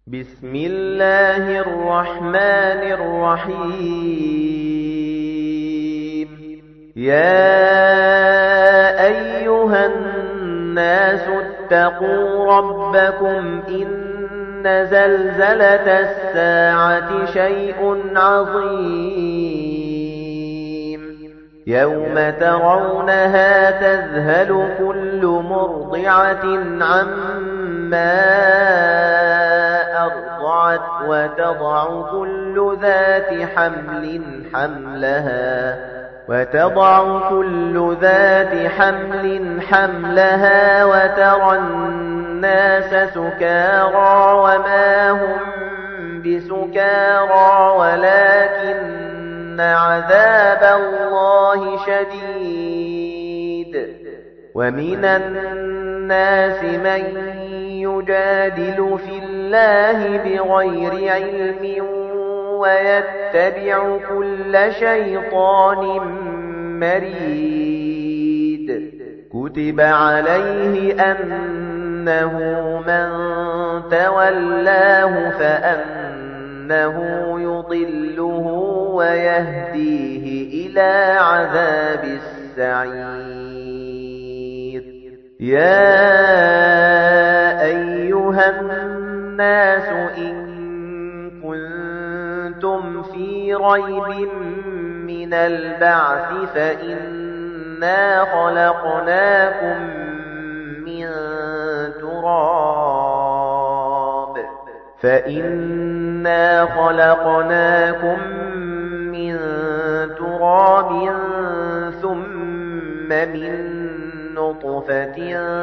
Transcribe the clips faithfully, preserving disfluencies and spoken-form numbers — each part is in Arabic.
بسم الله الرحمن الرحيم. يا أيها الناس اتقوا ربكم إن زلزلة الساعة شيء عظيم يوم ترونها تذهل كل مرضعة عما أرضعت وتضع كل ذات حمل حملها وتضع كل ذات حمل حملها وترى الناس سكارى وما هم بسكارى ولكن عذاب الله شديد. ومن الناس من يجادل في الله بغير علم ويتبع كل شيطان مريد. كتب عليه أنه من تولاه فأنه يضله ويهديه إلى عذاب السعير. يا أيها الناس إن كنتم في ريب من البعث فإنا خلقناكم من تراب فإنا خلقناكم من تراب ثم من نطفة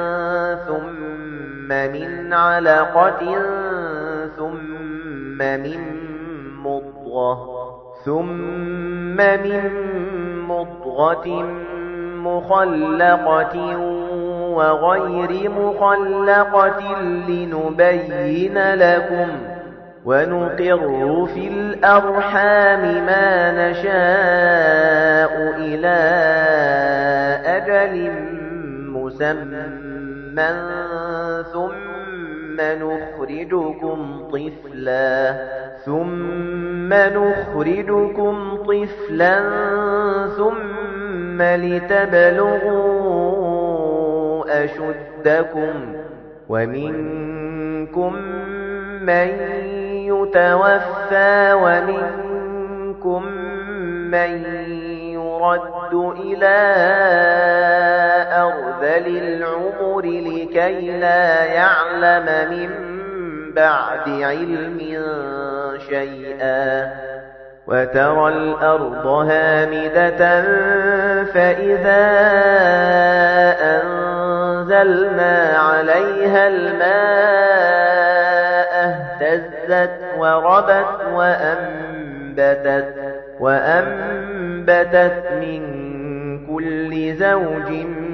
ثم من علقة ثم من مضغة ثم من مضغة مخلقة وغير مخلقة لنبين لكم ونقر في الأرحام ما نشاء إلى أجل مسمى ثم نخرجكم طفلا ثم نخرجكم طفلا ثم لتبلغوا أشدكم ومنكم من يتوفى ومنكم من يرد إلى أرذل العمر لكي لا يعلم من بعد علم شيئا. وترى الأرض هامدة فإذا أنزلنا عليها الماء اهتزت وربت وأنبتت وأنبتت من كل زوج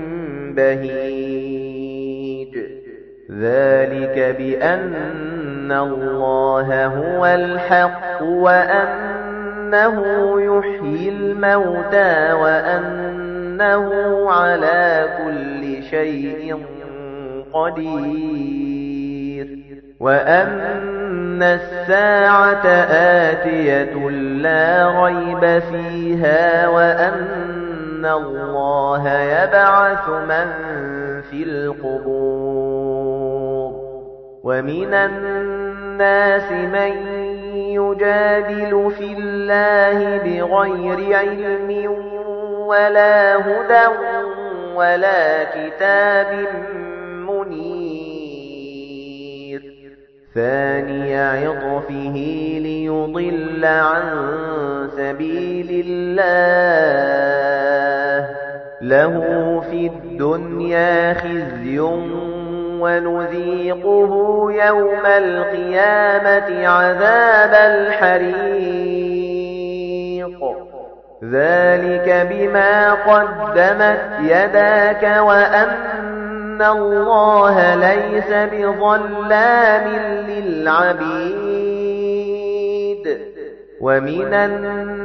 بهيج. ذلك بأن الله هو الحق وأنه يحيي الموتى وأنه على كل شيء قدير وأن الساعة آتية لا ريب فيها وأن الله يبعث من في القبور. ومن الناس من يجادل في الله بغير علم ولا هدى ولا كتاب منير. ثاني عطفه ليضل عن سبيل الله له في الدنيا خزي ونذيقه يوم القيامة عذاب الحريق. ذلك بما قدمت يداك وأن الله ليس بظلام للعبيد. ومن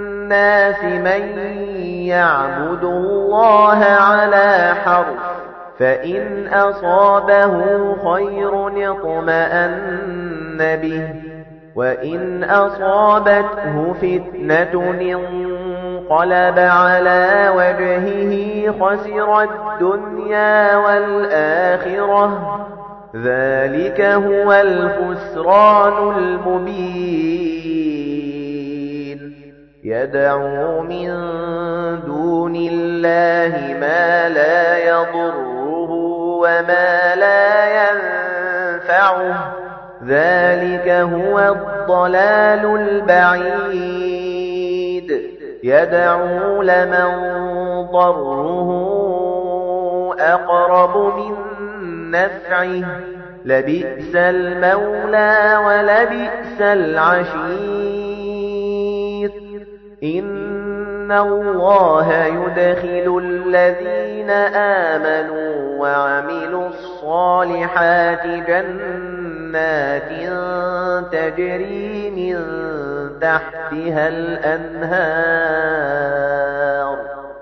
الناس من يعبد الله على حرف فإن أصابه خير اطمأن به وإن أصابته فتنة انقلب على وجهه خسر الدنيا والآخرة ذلك هو الخسران المبين يدعو من دون الله ما لا يضره وما لا ينفعه ذلك هو الضلال البعيد يدعو لمن ضره أقرب من نفعه لبئس المولى ولبئس العشير إن الله يدخل الذين آمنوا وعملوا الصالحات جنات تجري من تحتها الأنهار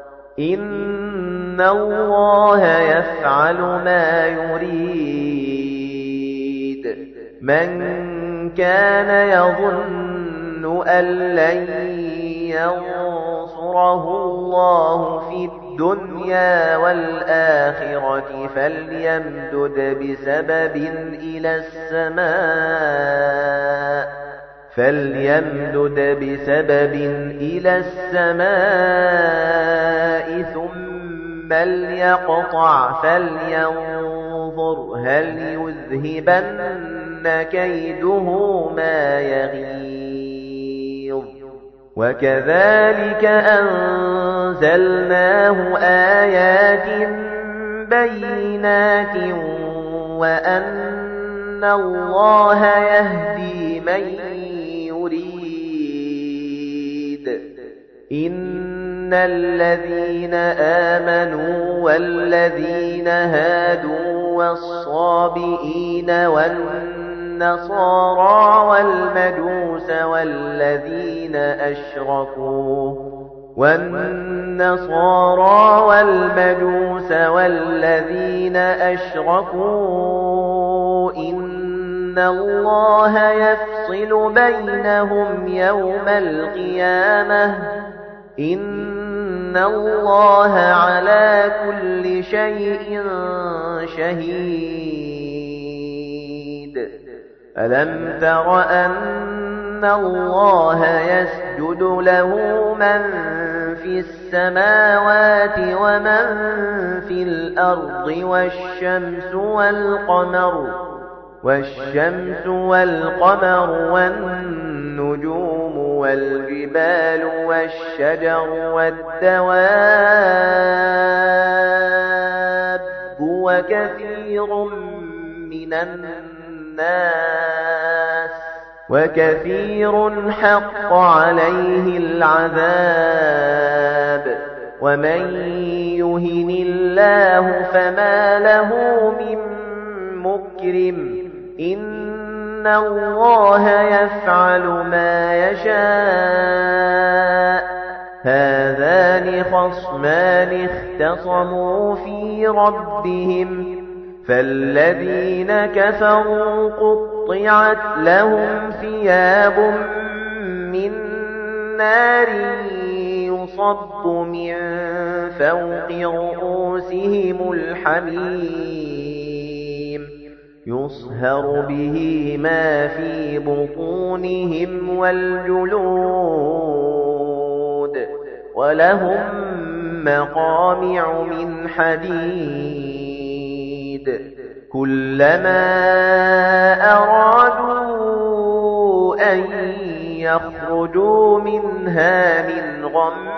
إن الله يفعل ما يريد من كان يظن أن لن ينصره الله في الدنيا والآخرة فليمدد بسبب إلى السماء فليمدد بسبب إلى السماء ثم ليقطع فلينظر هل يذهبن كيده ما يغيظ وكذلك أنزلناه آيات بينات وأن الله يهدي من يريد إن الذين آمنوا والذين هادوا والصابئين والنصارى والمجوس والذين أشركوا والنصارى والمجوس والذين أشركوا إن الله يفصل بينهم يوم القيامة إن الله على كل شيء شهيد ألم تر أن الله يسجد له من في السماوات ومن في الأرض والشمس والقمر والشمس والقمر والنجوم والجبال والشجر والدواب وكثير من الناس وكثير حق عليه العذاب ومن يهن الله فما له من مكرم إن الله يفعل ما يشاء هذان خصمان اختصموا في ربهم فالذين كفروا قطعت لهم ثياب من نار يصب من فوق رؤوسهم الحميم يصهر به ما في بطونهم والجلود ولهم مقامع من حديد كلما أرادوا أن يخرجوا منها من غم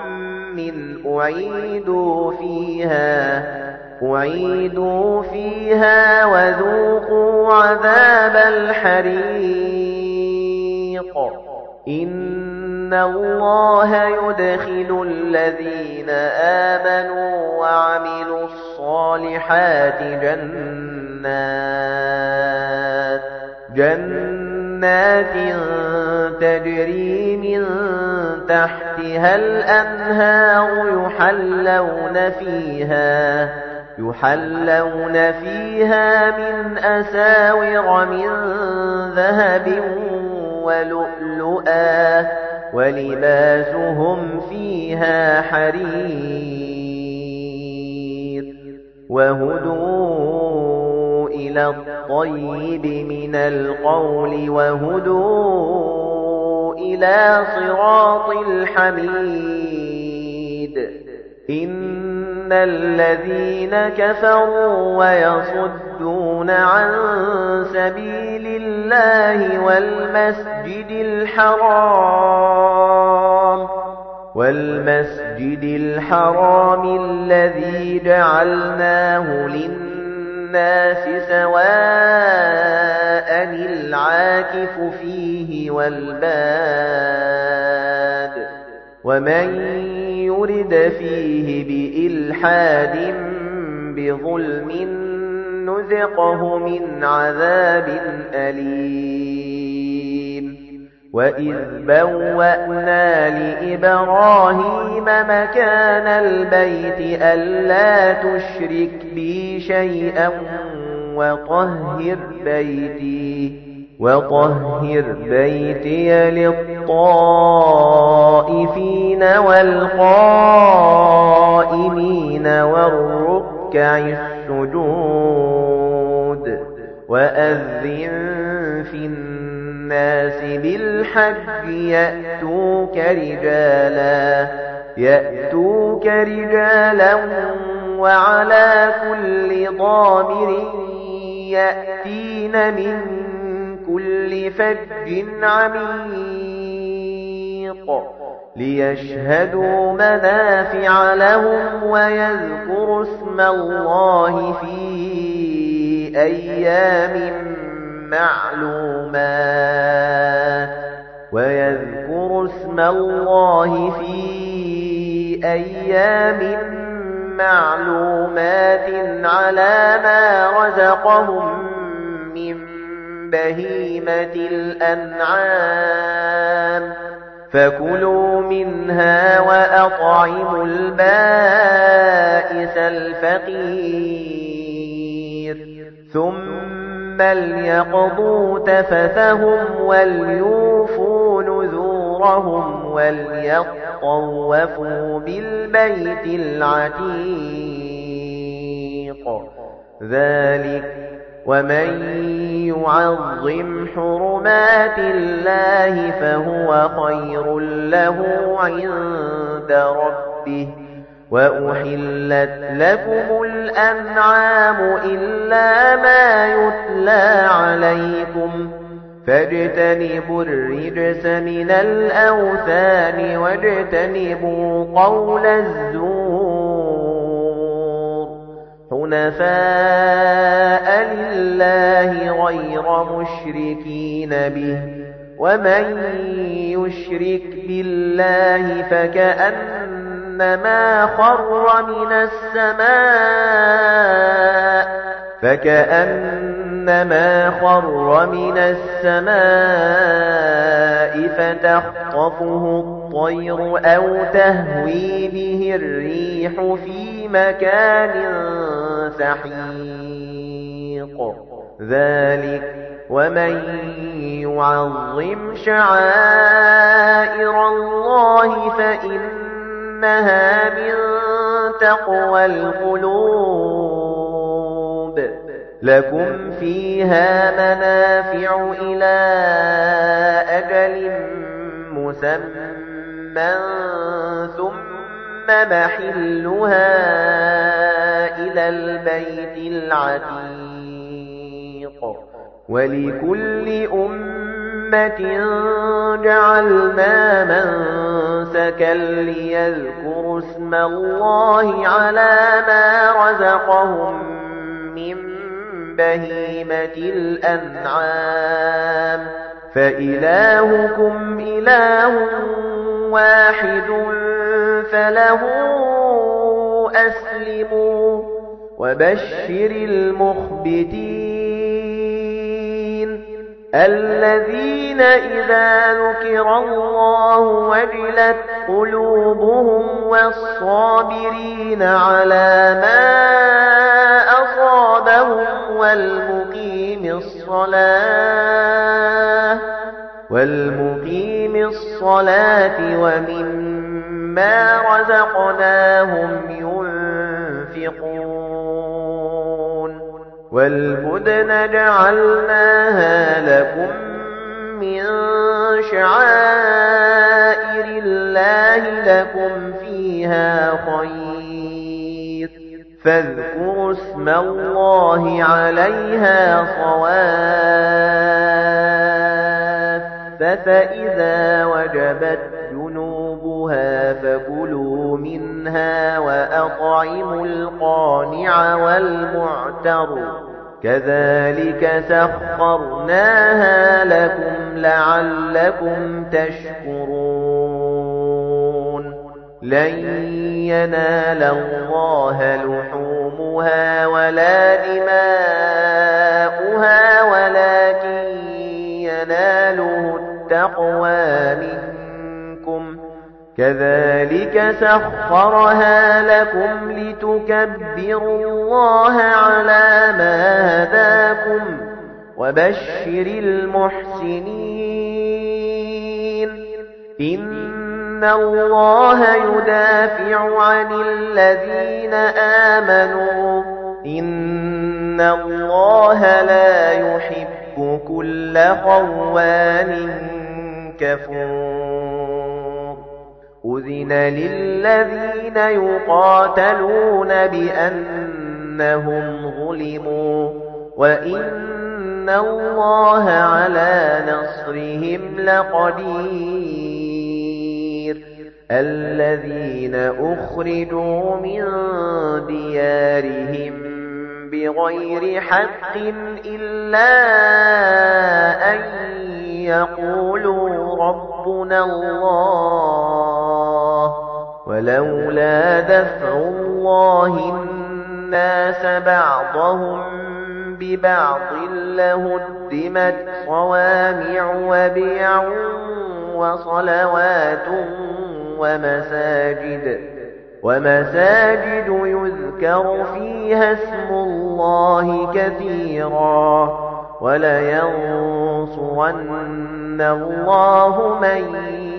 أعيدوا فيها أعيدوا فيها وذوقوا عذاب الحريق إن الله يدخل الذين آمنوا وعملوا الصالحات جنات جنات تجري من تحتها الأنهار يحلون فيها يحلون فيها من أساور من ذهب ولؤلؤا ولباسهم فيها حرير وهدوا إلى الطيب من القول وهدوا إلى صراط الحميد إن الذين كفروا ويصدون عن سبيل الله والمسجد الحرام والمسجد الحرام الذي جعلناه للناس سواء العاكف فيه والباد ومن يرد فيه بإلحاد بظلم نذقه من عذاب أليم وإذ بوأنا لإبراهيم مكان البيت ألا تشرك بي شيئا وطهر بيتي وطهر بيتي للطائفين والقائمين والركع السجود وأذن في الناس بالحج يأتوك رجالا يأتوك رجالا وعلى كل ضامر يأتين من كل فج عميق ليشهدوا منافع لهم ويذكروا اسم الله في أيام معلومات ويذكروا اسم الله في أيام معلومات على ما رزقهم من بهيمة الأنعام فكلوا منها وأطعموا البائس الفقير ثم ليقضوا تفثهم وليوفوا نذورهم وليطوفوا بالبيت العتيق ذلك ومن يعظم حرمات الله فهو خير له عند ربه وأحلت لكم الأنعام إلا ما يتلى عليكم فاجتنبوا الرجس من الأوثان واجتنبوا قول الزور حنفاء لله غير مشركين به ومن يشرك بالله فكأنما خر من السماء فكأنما خر من السماء فتخطفه الطير أو تهوي به الريح في مكان سحيق ذلك ومن يعظم شعائر الله فإنها من تقوى القلوب لكم فيها منافع إلى أجل مسمى ثم محلها إلى البيت العتيق ولكل أمة جعلنا منسكا ليذكروا اسم الله على ما رزقهم من بهيمة الأنعام فإلهكم إله واحد فله أسلموا وبشر المخبتين الذين إذا ذكر الله وجلت قلوبهم والصابرين على ما أصابهم والمقيم الصلاة والمقيم الصلاة ومما رزقناهم ينفقون والبدن جعلناها لكم من شعائر الله لكم فيها خير فاذكروا اسم الله عليها صواف فإذا وجبت جنوبها فكلوا منها وأطعموا القانع والمعتر كذلك سخرناها لكم لعلكم تشكرون لن ينال الله لحومها ولا دماؤها ولكن يناله التقوى منكم كذلك سخرها لكم لتكبروا الله على ما هداكم وبشر المحسنين إن الله يدافع عن الذين آمنوا إن الله لا يحب كل خوان كفور أذن للذين يقاتلون بأنهم ظلموا وإن الله على نصرهم لقدير الذين أخرجوا من ديارهم بغير حق إلا أن يقولوا ربنا الله ولولا دفع الله الناس بعضهم ببعض لهدمت صوامع وبيع وصلوات ومساجد ومساجد يذكر فيها اسم الله كثيرا ولينصرن الله من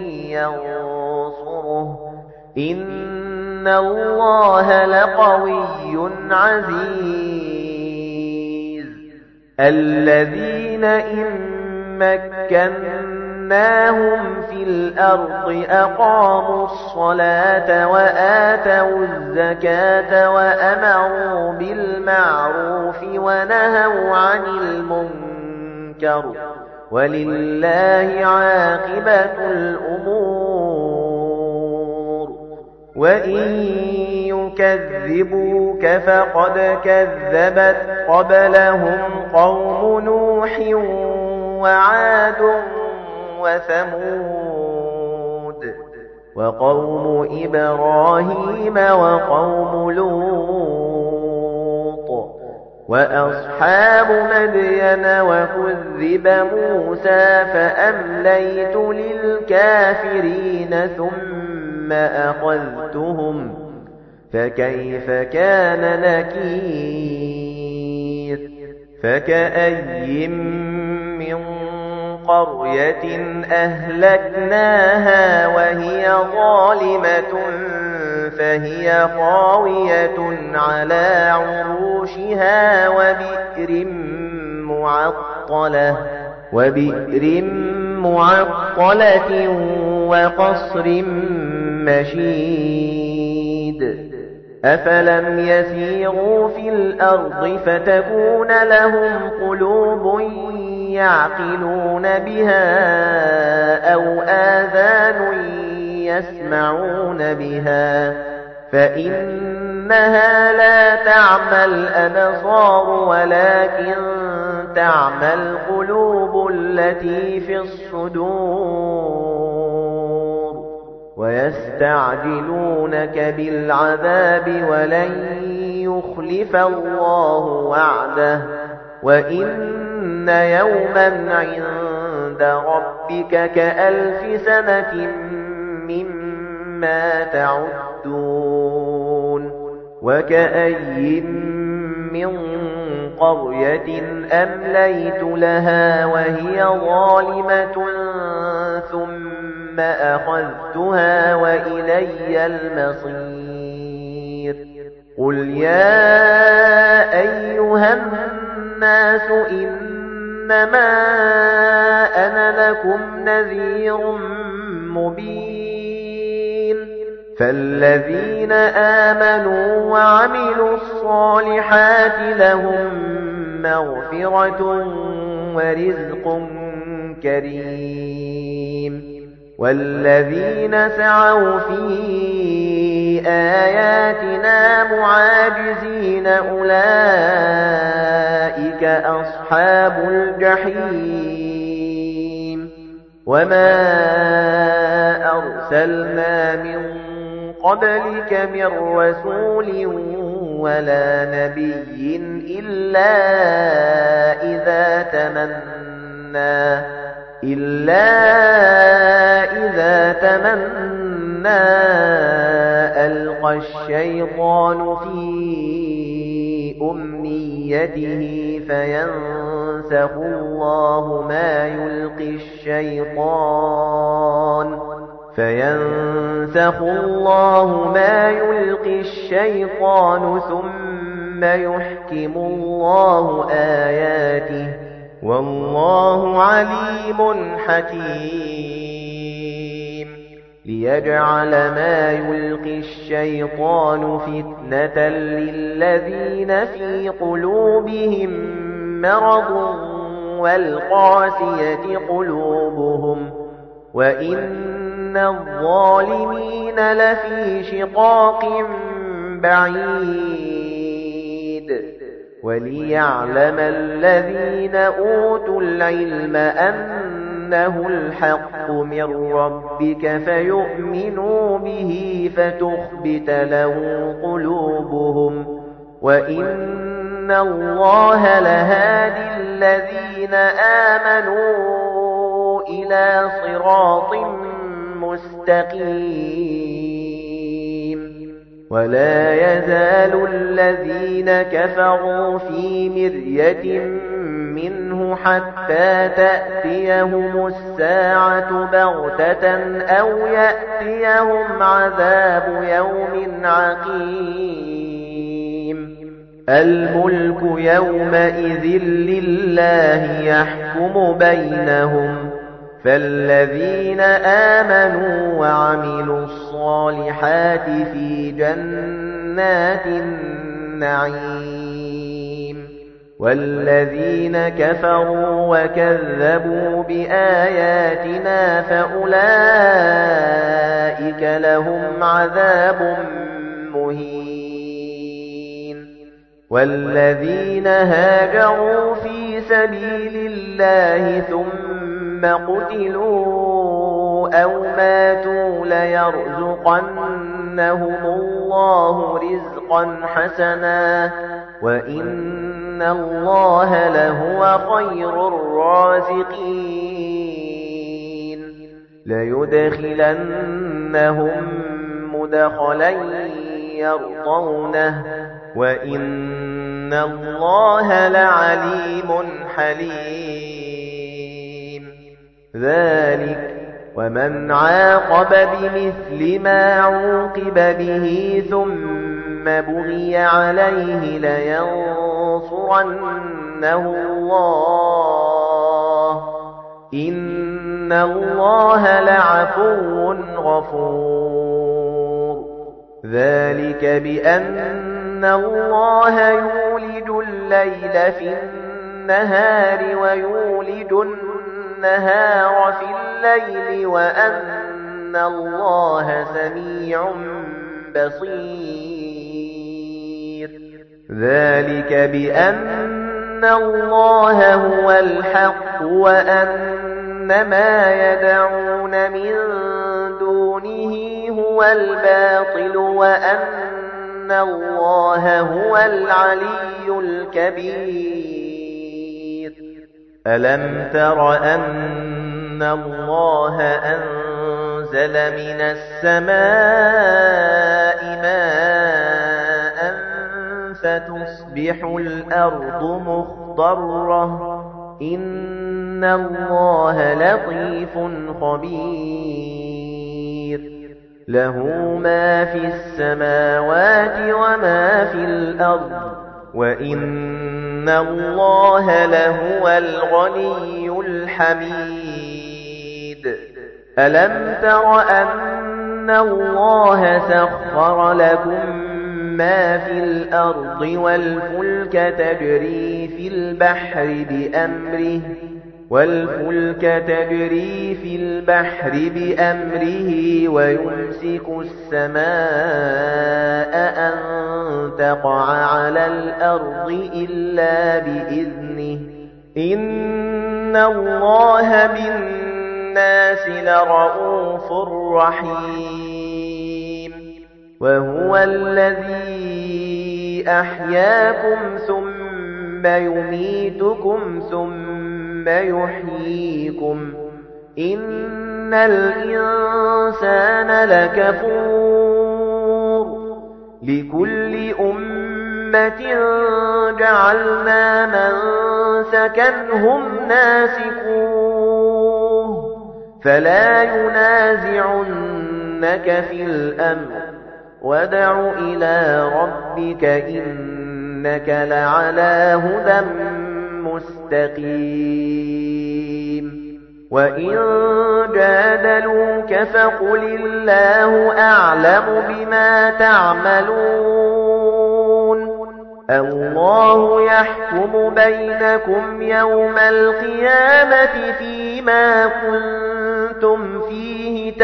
ينصره إن الله لقوي عزيز الذين إن مكناهم في الأرض أقاموا الصلاة وآتوا الزكاة وأمروا بالمعروف ونهوا عن المنكر ولله عاقبة الأمور وإن يكذبوك فقد كذبت قبلهم قوم نوح وعاد وثمود وقوم إبراهيم وقوم لوط وأصحاب مدين وكذب موسى فأمليت للكافرين ثم أخذتهم فكيف كان نكير فكأي من قرية أهلكناها وهي ظالمة فهي خاوية على عروشها وبئر معطلة وبئر معطلة وقصر مشيد أفلم يسيروا في الأرض فتكون لهم قلوب يعقلون بها أو آذان يسمعون بها فإنها لا تعمى الأبصار ولكن تعمى القلوب التي في الصدور ويستعجلونك بالعذاب ولن يخلف الله وعده وإن يَوْمًا عِندَ رَبِّكَ كَأَلْفِ سَنَةٍ مِّمَّا تَعُدُّونَ وَكَأَيٍّ مِّن قَرْيَةٍ أَمْلَيْتُ لَهَا وَهِيَ ظَالِمَةٌ ثُمَّ أَخَذْتُهَا وَإِلَيَّ الْمَصِيرُ قُلْ يَا أَيُّهَا النَّاسُ إِنَّمَا أَنَا لَكُمْ نَذِيرٌ مُبِينٌ فَالَّذِينَ آمَنُوا وَعَمِلُوا الصَّالِحَاتِ لَهُم مَّغْفِرَةٌ وَرِزْقٌ كَرِيمٌ وَالَّذِينَ سَعَوْا فِي آيَاتِنَا مُعَاجِزِينَ أُولَئِكَ أَصْحَابُ الْجَحِيمِ وَمَا أَرْسَلْنَا مِن قَبْلِكَ مِن رَّسُولٍ وَلَا نَبِيٍّ إِلَّا إِذَا تَمَنَّى إِلَّا إِذَا تَمَنَّى أَلْقَى الشَّيْطَانُ فِي أُمْنِيَّتِهِ فَيَنسَخُ اللَّهُ مَا يُلْقِي الشَّيْطَانُ فَيَنسَخُ اللَّهُ مَا يُلْقِي الشَّيْطَانُ ثُمَّ يُحْكِمُ اللَّهُ آيَاتِهِ وَاللَّهُ عَلِيمٌ حَكِيمٌ لِيَجْعَلَ مَا يُلْقِي الشَّيْطَانُ فِتْنَةً لِّلَّذِينَ فِي قُلُوبِهِم مَّرَضٌ وَالْقَاسِيَةِ قُلُوبُهُمْ وَإِنَّ الظَّالِمِينَ لَفِي شِقَاقٍ بَعِيدٍ وَلِيَعْلَمَ الَّذِينَ أُوتُوا الْعِلْمَ أَنَّهُ الْحَقُّ مِنْ رَبِّكَ فَيُؤْمِنُوا بِهِ فَتُخْبِتَ لَهُ قُلُوبُهُمْ وَإِنَّ اللَّهَ لَهَادِي الَّذِينَ آمَنُوا إِلَى صِرَاطٍ مُسْتَقِيمٍ وَلَا يَزَالُ الَّذِينَ كَفَرُوا فِي مِرْيَةٍ مِّنْهُ حَتَّى تَأْتِيَهُمُ السَّاعَةُ بَغْتَةً أَوْ يَأْتِيَهُمْ عَذَابُ يَوْمٍ عَقِيمٍ الْمُلْكُ يَوْمَئِذٍ لِّلَّهِ يَحْكُمُ بَيْنَهُمْ فَالَّذِينَ آمَنُوا وَعَمِلُوا الصَّالِحَاتِ فِي جَنَّاتِ النَّعِيمِ وَالَّذِينَ كَفَرُوا وَكَذَّبُوا بِآيَاتِنَا فَأُولَئِكَ لَهُمْ عَذَابٌ مُّهِينٌ وَالَّذِينَ هَاجَرُوا فِي سَبِيلِ اللَّهِ ثُمَّ قُتِلُوا أَوْ مَاتُوا لَيَرْزُقَنَّهُمُ اللَّهُ رِزْقًا حَسَنًا وَإِنَّ اللَّهَ لَهُوَ خَيْرُ الرَّازِقِينَ لَيُدْخِلَنَّهُم مُّدْخَلًا يَرْضَوْنَهُ وَإِنَّ اللَّهَ لَعَلِيمٌ حَلِيمٌ ذَلِكَ وَمَنْ عَاقَبَ بِمِثْلِ مَا عُوقِبَ بِهِ ثُمَّ بُغِيَ عَلَيْهِ لَيَنصُرَنَّهُ اللَّهُ إِنَّ اللَّهَ لَعَفُوٌّ غَفُورٌ ذَلِكَ بِأَنَّ اللَّهَ يُولِجُ اللَّيْلَ فِي النَّهَارِ وَيُولِجُ النَّهَارَ فِي اللَّيْلِ وَأَنَّ اللَّهَ سَمِيعٌ بَصِيرٌ ذَلِكَ بِأَنَّ اللَّهَ هُوَ الْحَقُّ وَأَنَّ مَا يَدْعُونَ مِن دُونِهِ هُوَ الْبَاطِلُ وَأَنَّ اللَّهَ هُوَ الْعَلِيُّ الْكَبِيرُ أَلَمْ تَرَ أَنَّ اللَّهَ أَنزَلَ مِنَ السَّمَاءِ مَاءً فَتُصْبِحُ الْأَرْضُ مُخْضَرَّةً إِنَّ اللَّهَ لَطِيفٌ خَبِيرٌ لَهُ مَا فِي السَّمَاوَاتِ وَمَا فِي الْأَرْضِ وَإِنَّ اللَّهَ لَهُوَ الْغَنِيُّ الْحَمِيدُ أَلَمْ تَرَ أَنَّ اللَّهَ سَخَّرَ لَكُم مَّا فِي الْأَرْضِ وَالْفُلْكَ تَجْرِي فِي الْبَحْرِ بِأَمْرِهِ وَالْفُلْكَ تَجْرِي فِي الْبَحْرِ بِأَمْرِهِ وَيُمْسِكُ السَّمَاءَ أَن تَقَعَ عَلَى الْأَرْضِ إِلَّا بِإِذْنِهِ إِنَّ اللَّهَ بِالنَّاسِ لَرَءُوفٌ رَحِيمٌ وَهُوَ الَّذِي أَحْيَاكُمْ ثُمَّ يُمِيتُكُمْ ثُمَّ يُحْيِيكُمْ إِنَّ الْإِنسَانَ لَكَفُورٌ لِكُلِّ أُمَّةٍ جَعَلْنَا مَنسَكًا هُمْ نَاسِكُوهُ فَلَا يُنَازِعُنَّكَ فِي الْأَمْرِ وَادْعُ إِلَى رَبِّكَ إِنَّكَ لَعَلَى هُدًى مُسْتَقِيمٍ وَإِن جَادَلُوكَ فَقُلِ اللَّهُ أَعْلَمُ بِمَا تَعْمَلُونَ اللَّهُ يَحْكُمُ بَيْنَكُمْ يَوْمَ الْقِيَامَةِ فِيمَا كُنتُمْ فِيهِ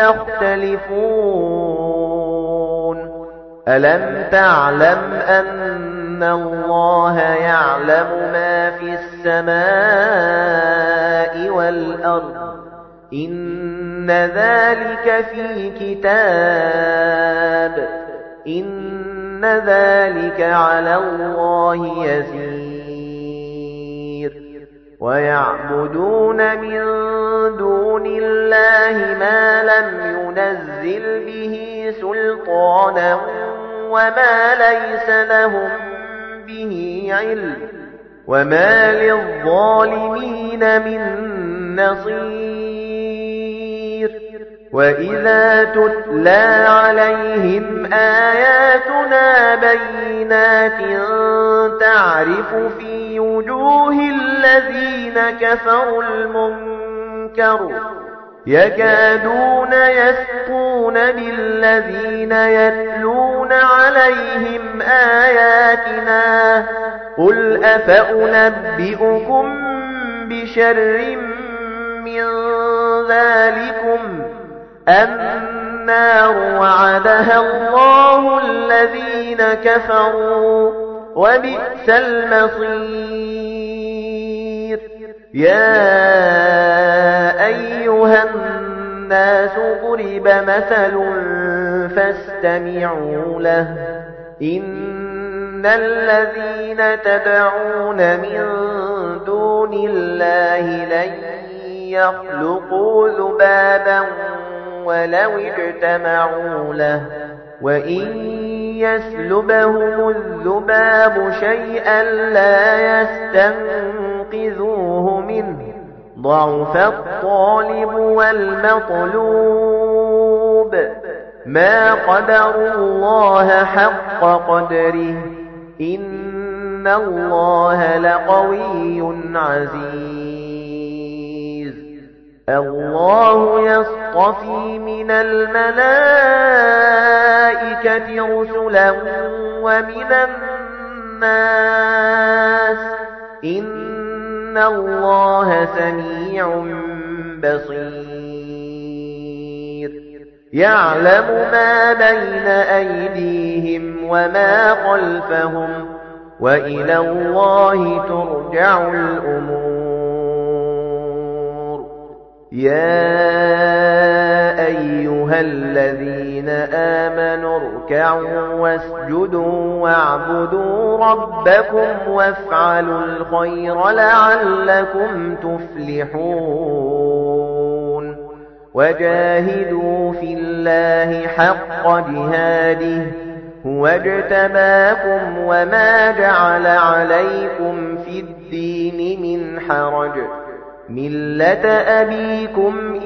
تَخْتَلِفُونَ أَلَمْ تَعْلَمْ أَنَّ اللَّهَ يَعْلَمُ مَا فِي السَّمَاءِ وَالْأَرْضِ إِنَّ ذَلِكَ فِي كِتَابٍ إِنَّ ذَلِكَ عَلَى اللَّهِ يَسِيرٌ وَيَعْبُدُونَ مِن دُونِ اللَّهِ مَا لَمْ يُنَزِّلْ بِهِ سُلْطَانًا وَمَا لَيْسَ لَهُم بِهِ عِلْمٌ وَمَا لِلظَّالِمِينَ مِن نَّصِيرٍ وَإِذَا تُتْلَى عَلَيْهِمْ آيَاتُنَا بَيِّنَاتٍ تَعْرِفُ فِي وُجُوهِ الَّذِينَ كَفَرُوا الْمُنكَرَ يَكَادُونَ يَسْطُونَ بِالَّذِينَ يَتْلُونَ عَلَيْهِمْ آيَاتِنَا قُلْ أَفَأُنَبِّئُكُم بِشَرٍّ مِّن ذَلِكُمْ النَّارُ وَعَدَهَا اللَّهُ الَّذِينَ كَفَرُوا وَبِئْسَ الْمَصِيرُ يَا أَيُّهَا النَّاسُ ضُرِبَ مَثَلٌ فَاسْتَمِعُوا لَهُ إِنَّ الَّذِينَ تَدْعُونَ مِن دُونِ اللَّهِ لَن يَخْلُقُوا ذُبَابًا وَلَوِ اجْتَمَعُوا لَهُ وَإِن يَسْلُبْهُمُ الذُّبَابُ شَيْئًا لَّا يَسْتَنقِذُوهُ مِنْهُ ضَعُفَ الطَّالِبُ وَالْمَطْلُوبُ مَا قَدَرُوا اللَّهَ حَقَّ قَدْرِهِ إِنَّ اللَّهَ لَقَوِيٌّ عَزِيزٌ اللَّهُ يَصْطَفِي مِنَ الْمَلَائِكَةِ رُسُلًا وَمِنَ النَّاسِ إِنَّ اللَّهَ سَمِيعٌ بَصِيرٌ يَعْلَمُ مَا بَيْنَ أَيْدِيهِمْ وَمَا خَلْفَهُمْ وَإِلَى اللَّهِ تُرْجَعُ الْأُمُورُ يَا أَيُّهَا الَّذِينَ آمَنُوا واركعوا واسجدوا واعبدوا ربكم وافعلوا الخير لعلكم تفلحون وجاهدوا في الله حق جهاده هو اجتباكم وما جعل عليكم في الدين من حرج ملة أبيكم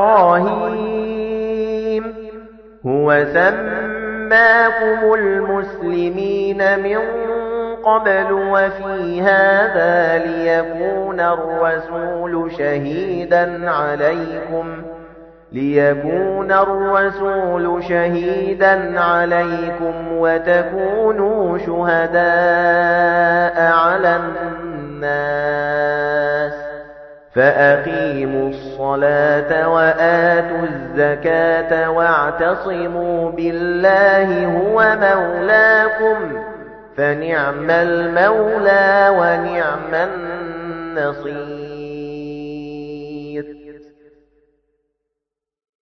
إبراهيم هو سماكم المسلمين من قبل وفي هذا ليكون الرسول شهيدا عليكم ليكون الرسول شهيدا عليكم وتكونوا شهداء على الناس فأقيموا الصلاة وآتوا الزكاة واعتصموا بالله هو مولاكم فنعم المولى ونعم النصير